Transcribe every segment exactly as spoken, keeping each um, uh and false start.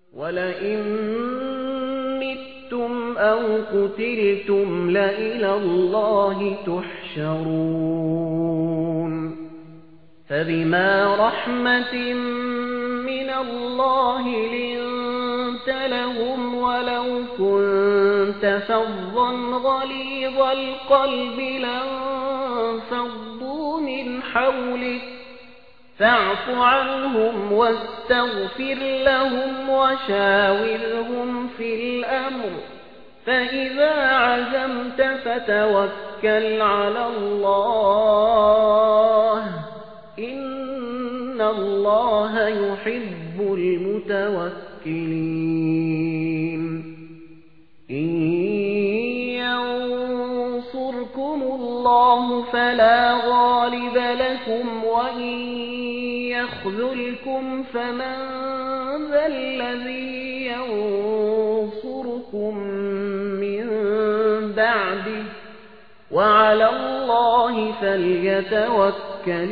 وَلَئِن مِّتُّمْ أَوْ قُتِلْتُمْ لَإِلَى اللَّهِ تُحْشَرُونَ فَبِمَا رَحْمَةٍ مِّنَ اللَّهِ لِنتَ لَهُمْ وَلَوْ كُنتَ فَظًّا غَلِيظَ الْقَلْبِ لَانفَضُّوا مِنْ حَوْلِكَ فاعف عنهم واستغفر لهم وشاورهم في الأمر فإذا عزمت فتوكل على الله إن الله يحب المتوكلين إن ينصركم الله فلا غالب لكم وإن يخذلكم فمن ذا الذي ينصركم من بعده وعلى الله فليتوكل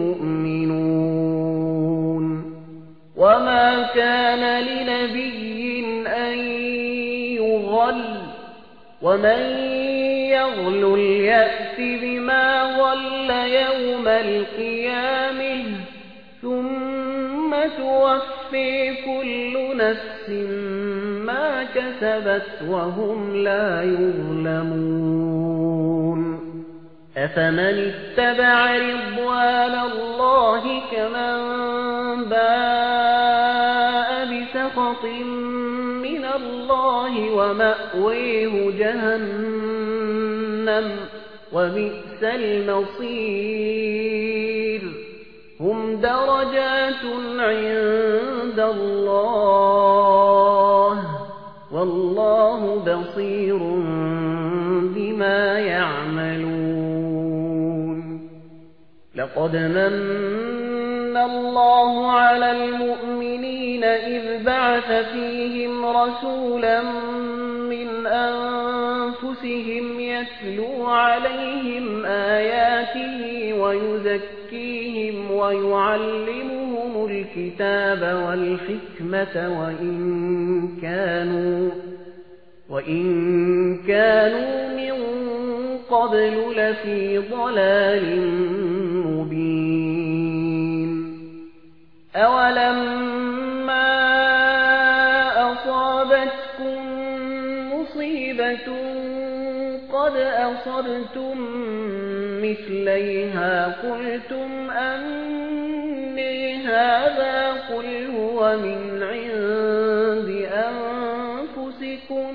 المؤمنون وما كان لنبي أن يغل ومن يغل يأت بما غل يوم القيامة ثم توفي كل نفس ما كسبت وهم لا يظلمون أفمن اتبع رضوان الله كمن باء بسخط من الله ومأويه جهنم وبئس المصير هم درجات عند الله والله بصير بما يعملون لقد من الله على المؤمنين إذ بعث فيهم رسولا من أنفسهم يتلو عليهم آياته ويزكيهم ويعلمهم الكتاب والحكمة وإن كانوا وإن كانوا من قبل لفي ضلال مبين أولما أصابتكم مصيبة قد أصبتم مثليها قلتم أني هذا قل هو من عند أنفسكم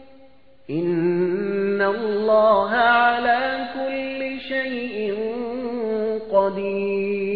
إن الله على كل شيء قدير